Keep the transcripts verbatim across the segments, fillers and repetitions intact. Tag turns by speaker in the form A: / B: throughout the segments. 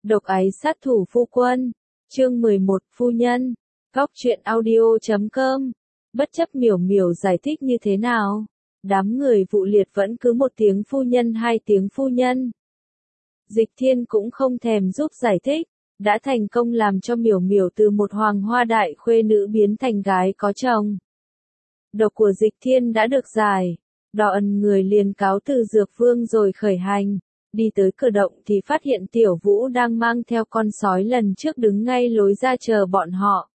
A: Độc ái sát thủ phu quân. Chương mười một, phu nhân. Góc truyện audio chấm com. Bất chấp Miểu Miểu giải thích như thế nào, đám người Vụ Liệt vẫn cứ một tiếng phu nhân hai tiếng phu nhân. Dịch Thiên cũng không thèm giúp giải thích, đã thành công làm cho Miểu Miểu từ một hoàng hoa đại khuê nữ biến thành gái có chồng. Độc của Dịch Thiên đã được giải, đỏ ẩn người liền cáo từ Dược Vương rồi khởi hành. Đi tới cửa động thì phát hiện Tiểu Vũ đang mang theo con sói lần trước đứng ngay lối ra chờ bọn họ.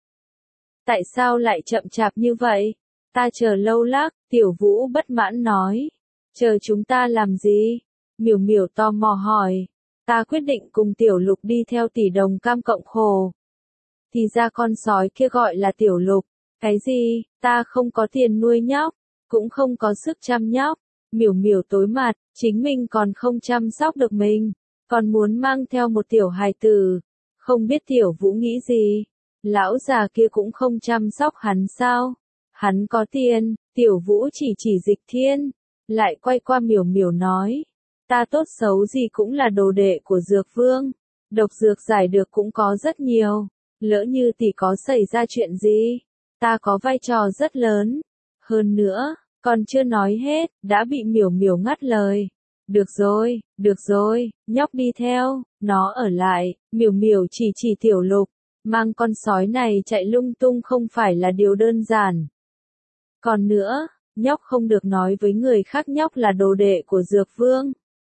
A: Tại sao lại chậm chạp như vậy? Ta chờ lâu lắc, Tiểu Vũ bất mãn nói. Chờ chúng ta làm gì? Miểu Miểu tò mò hỏi. Ta quyết định cùng Tiểu Lục đi theo tỷ đồng cam cộng khổ. Thì ra con sói kia gọi là Tiểu Lục. Cái gì? Ta không có tiền nuôi nhóc, cũng không có sức chăm nhóc. Miểu Miểu tối mặt, chính mình còn không chăm sóc được mình, còn muốn mang theo một tiểu hài tử. Không biết Tiểu Vũ nghĩ gì? Lão già kia cũng không chăm sóc hắn sao? Hắn có tiền. Tiểu Vũ chỉ chỉ Dịch Thiên, lại quay qua Miểu Miểu nói. Ta tốt xấu gì cũng là đồ đệ của Dược Vương. Độc dược giải được cũng có rất nhiều. Lỡ như tỷ có xảy ra chuyện gì, ta có vai trò rất lớn. Hơn nữa, còn chưa nói hết, đã bị Miểu Miểu ngắt lời. Được rồi, được rồi, nhóc đi theo, nó ở lại. Miểu Miểu chỉ chỉ Tiểu Lục, mang con sói này chạy lung tung không phải là điều đơn giản. Còn nữa, nhóc không được nói với người khác nhóc là đồ đệ của Dược Vương.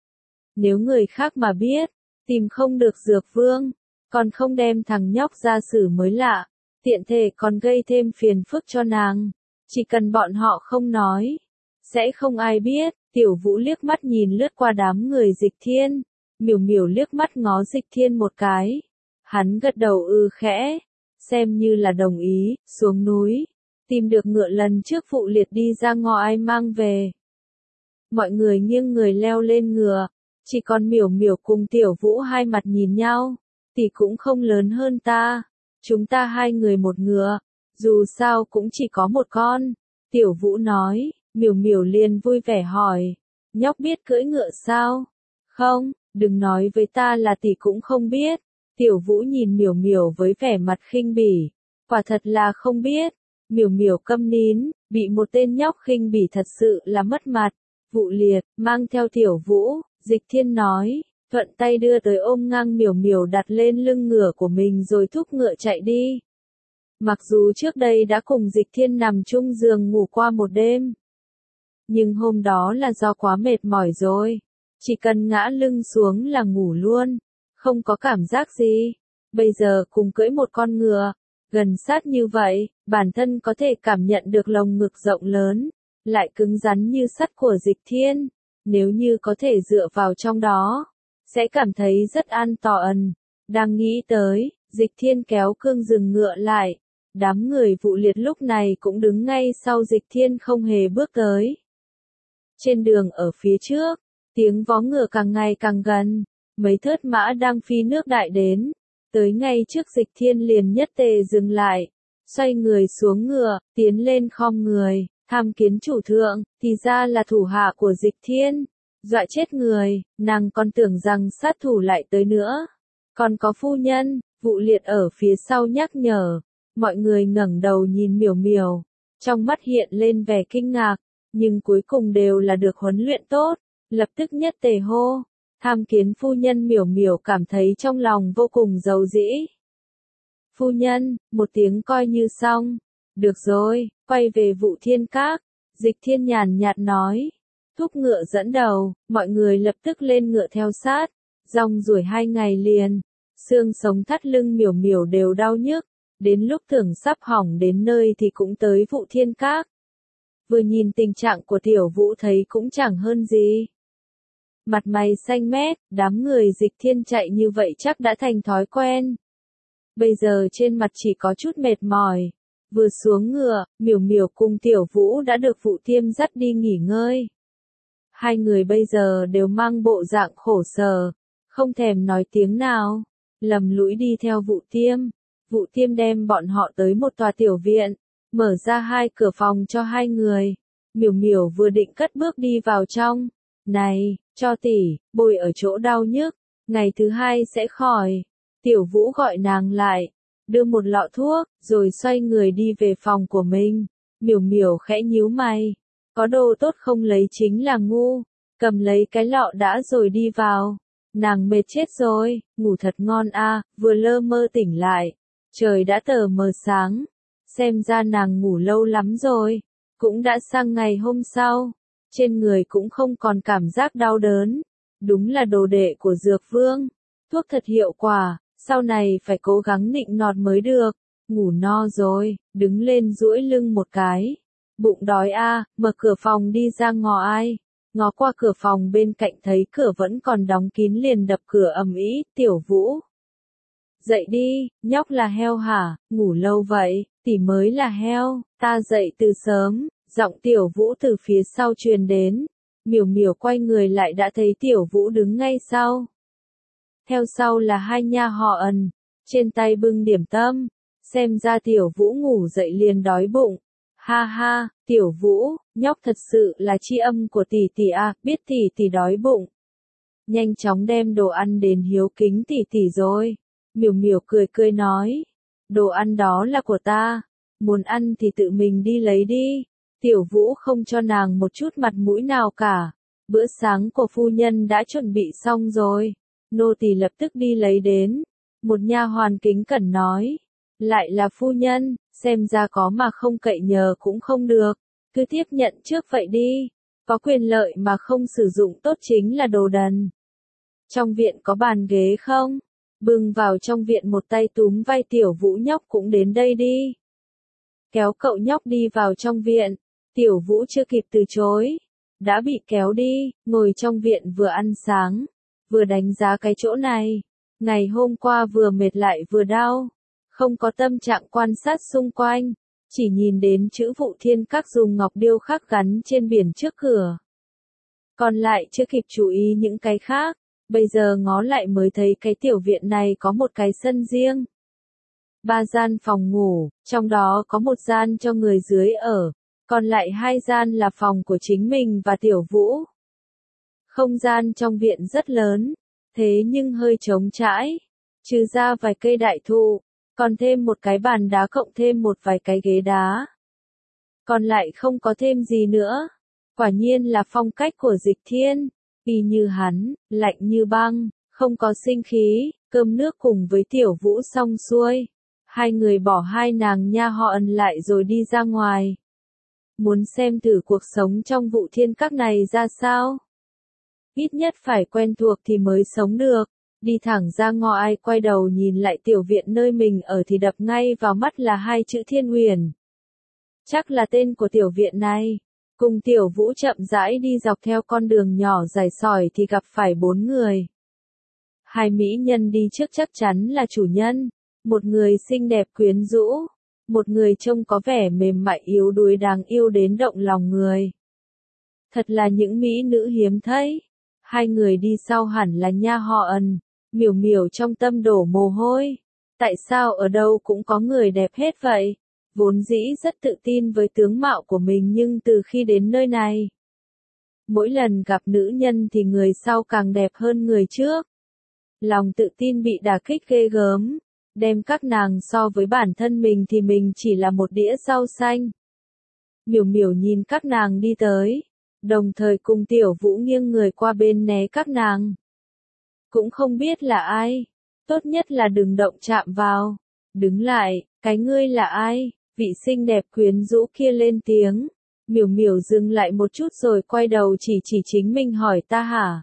A: Nếu người khác mà biết, tìm không được Dược Vương, còn không đem thằng nhóc ra xử mới lạ, tiện thể còn gây thêm phiền phức cho nàng. Chỉ cần bọn họ không nói, sẽ không ai biết. Tiểu Vũ liếc mắt nhìn lướt qua đám người Dịch Thiên, Miểu Miểu liếc mắt ngó Dịch Thiên một cái. Hắn gật đầu ư khẽ, xem như là đồng ý, xuống núi, tìm được ngựa lần trước Vụ Liệt đi ra ngõ ai mang về. Mọi người nghiêng người leo lên ngựa, chỉ còn Miểu Miểu cùng Tiểu Vũ hai mặt nhìn nhau. Tỷ cũng không lớn hơn ta, chúng ta hai người một ngựa, dù sao cũng chỉ có một con. Tiểu Vũ nói. Miểu Miểu liền vui vẻ hỏi. Nhóc biết cưỡi ngựa sao? Không, đừng nói với ta là tỷ cũng không biết. Tiểu Vũ nhìn Miểu Miểu với vẻ mặt khinh bỉ. Quả thật là không biết. Miểu Miểu câm nín, bị một tên nhóc khinh bỉ thật sự là mất mặt. Vụ Liệt, mang theo Tiểu Vũ, Dịch Thiên nói, thuận tay đưa tới ôm ngang Miểu Miểu đặt lên lưng ngựa của mình rồi thúc ngựa chạy đi. Mặc dù trước đây đã cùng Dịch Thiên nằm chung giường ngủ qua một đêm, nhưng hôm đó là do quá mệt mỏi rồi. Chỉ cần ngã lưng xuống là ngủ luôn, không có cảm giác gì. Bây giờ cùng cưỡi một con ngựa, gần sát như vậy, bản thân có thể cảm nhận được lồng ngực rộng lớn, lại cứng rắn như sắt của Dịch Thiên. Nếu như có thể dựa vào trong đó, sẽ cảm thấy rất an toàn. Đang nghĩ tới, Dịch Thiên kéo cương dừng ngựa lại. Đám người Vụ Liệt lúc này cũng đứng ngay sau Dịch Thiên không hề bước tới. Trên đường ở phía trước, tiếng vó ngựa càng ngày càng gần, mấy thớt mã đang phi nước đại đến, tới ngay trước Dịch Thiên liền nhất tề dừng lại, xoay người xuống ngựa, tiến lên khom người, tham kiến chủ thượng. Thì ra là thủ hạ của Dịch Thiên, dọa chết người, nàng còn tưởng rằng sát thủ lại tới nữa. Còn có phu nhân. Vụ Liệt ở phía sau nhắc nhở. Mọi người ngẩng đầu nhìn Miểu Miểu, trong mắt hiện lên vẻ kinh ngạc, nhưng cuối cùng đều là được huấn luyện tốt, lập tức nhất tề hô. Tham kiến phu nhân. Miểu Miểu cảm thấy trong lòng vô cùng dầu dĩ. Phu nhân, một tiếng coi như xong. Được rồi, quay về Vụ Thiên Các. Dịch Thiên nhàn nhạt nói. Thúc ngựa dẫn đầu, mọi người lập tức lên ngựa theo sát. Rong ruổi hai ngày liền, xương sống thắt lưng Miểu Miểu đều đau nhức. Đến lúc tưởng sắp hỏng đến nơi thì cũng tới Vụ Thiên Các. Vừa nhìn tình trạng của Tiểu Vũ thấy cũng chẳng hơn gì. Mặt mày xanh mét, đám người Dịch Thiên chạy như vậy chắc đã thành thói quen. Bây giờ trên mặt chỉ có chút mệt mỏi. Vừa xuống ngựa, Miểu Miểu cùng Tiểu Vũ đã được Vụ Tiêm dắt đi nghỉ ngơi. Hai người bây giờ đều mang bộ dạng khổ sở, không thèm nói tiếng nào, lầm lũi đi theo Vụ Tiêm. Vụ Tiêm đem bọn họ tới một tòa tiểu viện, mở ra hai cửa phòng cho hai người. Miểu Miểu vừa định cất bước đi vào trong. Này, cho tỷ, bồi ở chỗ đau nhức. ngày thứ hai sẽ khỏi. Tiểu Vũ gọi nàng lại, đưa một lọ thuốc, rồi xoay người đi về phòng của mình. Miểu Miểu khẽ nhíu mày, có đồ tốt không lấy chính là ngu, cầm lấy cái lọ đã rồi đi vào. Nàng mệt chết rồi, ngủ thật ngon a, vừa lơ mơ tỉnh lại, trời đã tờ mờ sáng, xem ra nàng ngủ lâu lắm rồi, cũng đã sang ngày hôm sau, trên người cũng không còn cảm giác đau đớn, đúng là đồ đệ của Dược Vương, thuốc thật hiệu quả, sau này phải cố gắng nịnh nọt mới được, ngủ no rồi, đứng lên duỗi lưng một cái, bụng đói a, mở cửa phòng đi ra ngó ai. Ngó qua cửa phòng bên cạnh thấy cửa vẫn còn đóng kín liền đập cửa ầm ĩ, Tiểu Vũ. Dậy đi, nhóc là heo hả, ngủ lâu vậy, tỷ mới là heo, ta dậy từ sớm, giọng Tiểu Vũ từ phía sau truyền đến. Miểu Miểu quay người lại đã thấy Tiểu Vũ đứng ngay sau. Theo sau là hai nha họ Ân, trên tay bưng điểm tâm, xem ra Tiểu Vũ ngủ dậy liền đói bụng. Ha ha, Tiểu Vũ, nhóc thật sự là tri âm của tỷ tỷ à, biết tỷ tỷ đói bụng. Nhanh chóng đem đồ ăn đến hiếu kính tỷ tỷ rồi. Miểu Miểu cười cười nói, đồ ăn đó là của ta, muốn ăn thì tự mình đi lấy đi. Tiểu Vũ không cho nàng một chút mặt mũi nào cả. Bữa sáng của phu nhân đã chuẩn bị xong rồi, nô tỳ lập tức đi lấy đến. Một nha hoàn kính cẩn nói, lại là phu nhân, xem ra có mà không cậy nhờ cũng không được, cứ tiếp nhận trước vậy đi, có quyền lợi mà không sử dụng tốt chính là đồ đần. Trong viện có bàn ghế không? Bưng vào trong viện một tay túm vai Tiểu Vũ, nhóc cũng đến đây đi. Kéo cậu nhóc đi vào trong viện, Tiểu Vũ chưa kịp từ chối, đã bị kéo đi, ngồi trong viện vừa ăn sáng, vừa đánh giá cái chỗ này. Ngày hôm qua vừa mệt lại vừa đau, không có tâm trạng quan sát xung quanh, chỉ nhìn đến chữ Vụ Thiên Các dùng ngọc điêu khắc gắn trên biển trước cửa. Còn lại chưa kịp chú ý những cái khác, bây giờ ngó lại mới thấy cái tiểu viện này có một cái sân riêng. Ba gian phòng ngủ, trong đó có một gian cho người dưới ở, còn lại hai gian là phòng của chính mình và Tiểu Vũ. Không gian trong viện rất lớn, thế nhưng hơi trống trải, trừ ra vài cây đại thụ, còn thêm một cái bàn đá cộng thêm một vài cái ghế đá. Còn lại không có thêm gì nữa. Quả nhiên là phong cách của Dịch Thiên, y như hắn, lạnh như băng, không có sinh khí, cơm nước cùng với Tiểu Vũ xong xuôi. Hai người bỏ hai nàng nha họ Ân lại rồi đi ra ngoài. Muốn xem thử cuộc sống trong Vụ Thiên Các này ra sao? Ít nhất phải quen thuộc thì mới sống được. Đi thẳng ra ngõ ai quay đầu nhìn lại tiểu viện nơi mình ở thì đập ngay vào mắt là hai chữ Thiên Uyển. Chắc là tên của tiểu viện này. Cùng Tiểu Vũ chậm rãi đi dọc theo con đường nhỏ dài sỏi thì gặp phải bốn người. Hai mỹ nhân đi trước chắc chắn là chủ nhân. Một người xinh đẹp quyến rũ. Một người trông có vẻ mềm mại yếu đuối đáng yêu đến động lòng người. Thật là những mỹ nữ hiếm thấy. Hai người đi sau hẳn là nha họ Ân. Miểu Miểu trong tâm đổ mồ hôi. Tại sao ở đâu cũng có người đẹp hết vậy? Vốn dĩ rất tự tin với tướng mạo của mình nhưng từ khi đến nơi này, mỗi lần gặp nữ nhân thì người sau càng đẹp hơn người trước. Lòng tự tin bị đả kích ghê gớm. Đem các nàng so với bản thân mình thì mình chỉ là một đĩa rau xanh. Miểu Miểu nhìn các nàng đi tới, đồng thời cùng Tiểu Vũ nghiêng người qua bên né các nàng. Cũng không biết là ai, tốt nhất là đừng động chạm vào. Đứng lại, cái ngươi là ai? Vị xinh đẹp quyến rũ kia lên tiếng. Miểu Miểu dừng lại một chút rồi quay đầu chỉ chỉ chính mình hỏi ta hả?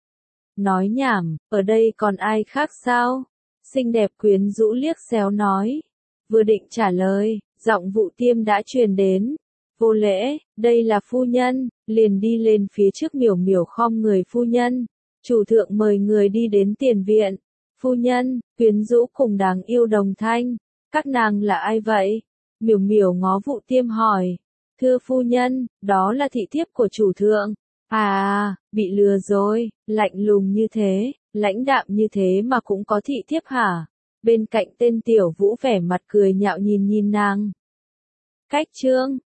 A: Nói nhảm, ở đây còn ai khác sao? Xinh đẹp quyến rũ liếc xéo nói. Vừa định trả lời, giọng Vụ Tiêm đã truyền đến. Vô lễ, đây là phu nhân, liền đi lên phía trước. Miểu Miểu khom người. Phu nhân, chủ thượng mời người đi đến tiền viện. Phu nhân, quyến rũ cùng đáng yêu đồng thanh. Các nàng là ai vậy? Miểu Miểu ngó Vụ Tiêm hỏi. Thưa phu nhân, đó là thị thiếp của chủ thượng. À, bị lừa rồi, lạnh lùng như thế, lãnh đạm như thế mà cũng có thị thiếp hả? Bên cạnh tên Tiểu Vũ vẻ mặt cười nhạo nhìn nhìn nàng. Cách chương